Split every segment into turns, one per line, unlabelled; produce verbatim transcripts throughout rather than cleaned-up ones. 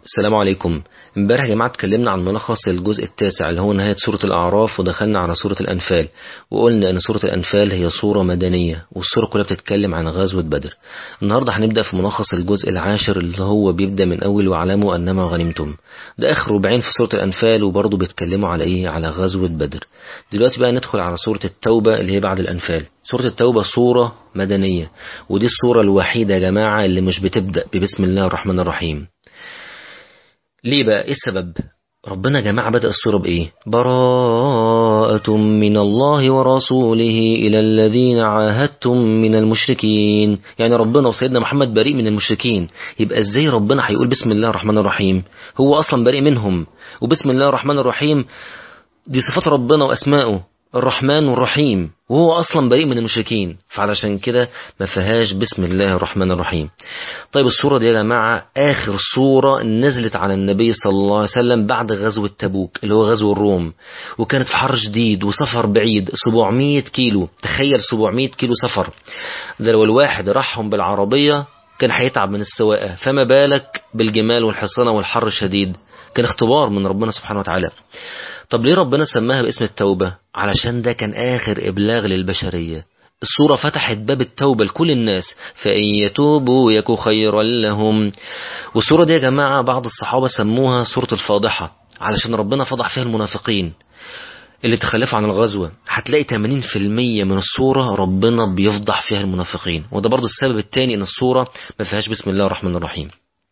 السلام عليكم. امبارح يا جماعة اتكلمنا عن ملخص الجزء التاسع اللي هو نهاية سورة الأعراف، ودخلنا على سورة الأنفال، وقلنا ان سورة الأنفال هي سورة مدنية والسورة كلها بتتكلم عن غزوة بدر. النهاردة هنبدأ في ملخص الجزء العاشر اللي هو بيبدأ من أول واعلموا أنما غنمتم. ده آخر ربعين في سورة الأنفال، وبرضه بيتكلموا على إيه؟ على غزوة بدر. دلوقتي بقى ندخل على سورة التوبة اللي هي بعد الأنفال. سورة التوبة سورة مدنية، ودي السورة الوحيدة يا جماعة اللي مش بتبدأ ببسم الله الرحمن الرحيم. ليه بقى؟ ايه السبب؟ ربنا يا جماعة بدأ السورة بإيه؟ براءة من الله ورسوله إلى الذين عاهدتم من المشركين. يعني ربنا وسيدنا محمد بريء من المشركين، يبقى ازاي ربنا هيقول بسم الله الرحمن الرحيم؟ هو أصلا بريء منهم. وبسم الله الرحمن الرحيم دي صفات ربنا وأسماؤه الرحمن والرحيم، وهو أصلا بريء من المشركين، فعلشان كده ما فيهاش بسم الله الرحمن الرحيم. طيب السورة دي يا جماعة آخر سورة نزلت على النبي صلى الله عليه وسلم بعد غزوة تبوك اللي هو غزو الروم، وكانت في حر شديد وسفر بعيد سبعمية كيلو. تخيل سبعمية كيلو سفر، ده لو الواحد راحهم بالعربية كان هيتعب من السواقة، فما بالك بالجمال والحصانة والحر الشديد. كان اختبار من ربنا سبحانه وتعالى. طب ليه ربنا سماها باسم التوبة؟ علشان ده كان آخر إبلاغ للبشرية. السورة فتحت باب التوبة لكل الناس، فإن يتوبوا يكو خيرا لهم. والسورة دي يا جماعة بعض الصحابة سموها سورة الفاضحة، علشان ربنا فضح فيها المنافقين اللي تخلفوا عن الغزوة. هتلاقي ثمانين في المية من السورة ربنا بيفضح فيها المنافقين، وده برضو السبب الثاني ان السورة ما فيهاش بسم الله الرحمن الرحيم.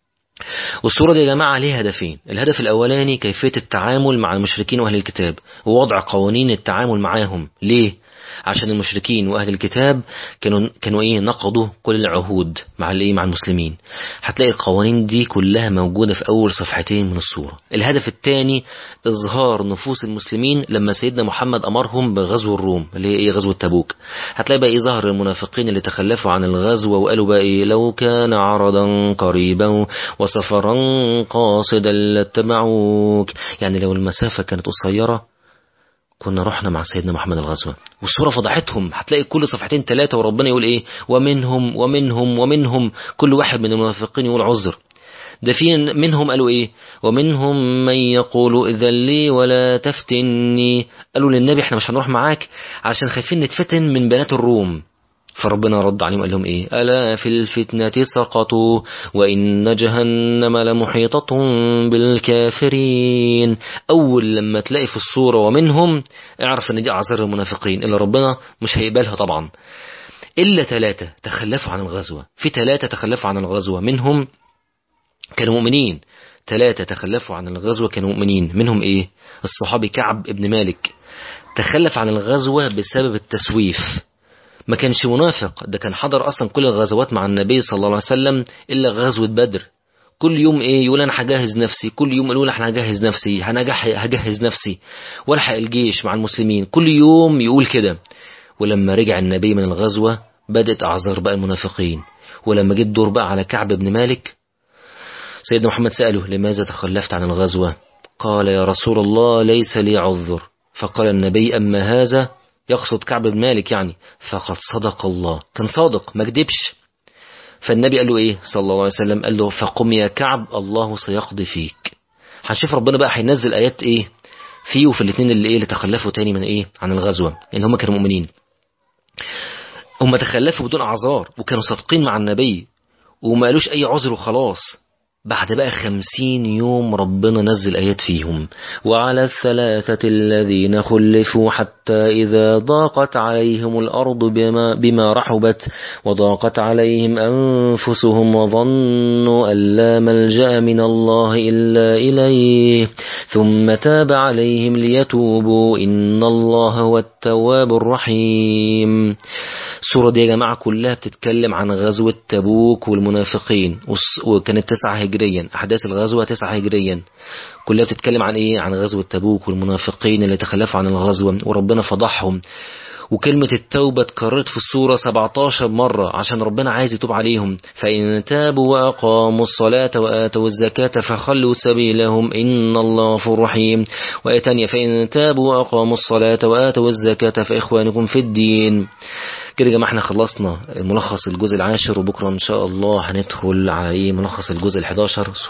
والسورة دي يا جماعة ليها هدفين. الهدف الأولاني كيفية التعامل مع المشركين وأهل الكتاب، ووضع قوانين التعامل معاهم. ليه؟ عشان المشركين وأهل الكتاب كانوا كانوا إيه؟ نقضوا كل العهود مع الإيه؟ مع المسلمين. هتلاقي القوانين دي كلها موجودة في أول صفحتين من السورة. الهدف الثاني إظهار نفوس المسلمين لما سيدنا محمد أمرهم بغزو الروم اللي هي إيه؟ غزوة تبوك. هتلاقي بقى ظهر المنافقين اللي تخلفوا عن الغزوة وقالوا بقى إيه؟ لو كان عرضا قريبا وسفرا قاصدا لاتبعوك. يعني لو المسافة كانت قصيرة كنا رحنا مع سيدنا محمد الغزوة. والسورة فضحتهم. هتلاقي كل صفحتين ثلاثة وربنا يقول ايه؟ ومنهم ومنهم ومنهم، كل واحد من المنافقين يقول عذر. ده في منهم قالوا ايه؟ ومنهم من يقول اذن لي ولا تفتني. قالوا للنبي احنا مش هنروح معاك عشان خايفين نتفتن من بنات الروم. فربنا رد عليهم قال لهم ايه؟ ألا في الفتنة سقطوا وإن جهنم لمحيطة بالكافرين. أول لما تلاقي في الصورة ومنهم اعرف ان دي أعذار المنافقين اللي ربنا مش هيقبلها طبعا. إلا ثلاثة تخلفوا عن الغزوة. في ثلاثة تخلفوا عن الغزوة، منهم كانوا مؤمنين. ثلاثة تخلفوا عن الغزوة كانوا مؤمنين. منهم ايه؟ الصحابي كعب ابن مالك تخلف عن الغزوة بسبب التسويف. ما كانش منافق، ده كان حضر اصلا كل الغزوات مع النبي صلى الله عليه وسلم الا غزوة بدر. كل يوم ايه يقول انا هجهز نفسي، كل يوم يقول احنا هجهز نفسي هنجح هجهز نفسي والحق الجيش مع المسلمين، كل يوم يقول كده. ولما رجع النبي من الغزوة بدأت اعذار بقى المنافقين. ولما جه الدور بقى على كعب بن مالك، سيدنا محمد سأله لماذا تخلفت عن الغزوة؟ قال يا رسول الله ليس لي عذر. فقال النبي اما هذا، يقصد كعب بن مالك يعني، فقد صدق الله. كان صادق ما كدبش. فالنبي قال له ايه صلى الله عليه وسلم؟ قال له فقم يا كعب الله سيقضي فيك. هنشوف ربنا بقى هينزل ايات ايه فيه وفي الاثنين اللي ايه اللي تخلفوا تاني من ايه عن الغزوة، ان هم كانوا مؤمنين. هم تخلفوا بدون اعذار وكانوا صادقين مع النبي وما قالوش اي عذر وخلاص. بعد بقى خمسين يوم ربنا نزل آيات فيهم. وعلى الثلاثة الذين خلفوا حتى إذا ضاقت عليهم الأرض بما, بما رحبت وضاقت عليهم أنفسهم وظنوا أن لا ملجأ من الله إلا إليه ثم تاب عليهم ليتوبوا إن الله هو التواب الرحيم. السورة دي يا جماعة كلها بتتكلم عن غزوة تبوك والمنافقين، وكانت تسعة هجريا. أحداث الغزوة تسعة هجريا، كلها بتتكلم عن إيه؟ عن غزوة تبوك والمنافقين اللي تخلفوا عن الغزوة وربنا فضحهم. وكلمة التوبة اتكررت في السورة سبعتاشر مرة عشان ربنا عايز يتوب عليهم. فإن تابوا وأقاموا الصلاة وآتوا الزكاة فخلوا سبيلهم إن الله غفور رحيم. وآية تانية فإن تابوا وأقاموا الصلاة وآتوا الزكاة فإخوانكم في الدين. كده يا جماعة احنا خلصنا ملخص الجزء العاشر، وبكرة إن شاء الله هندخل على إيه؟ ملخص الجزء الحداشر.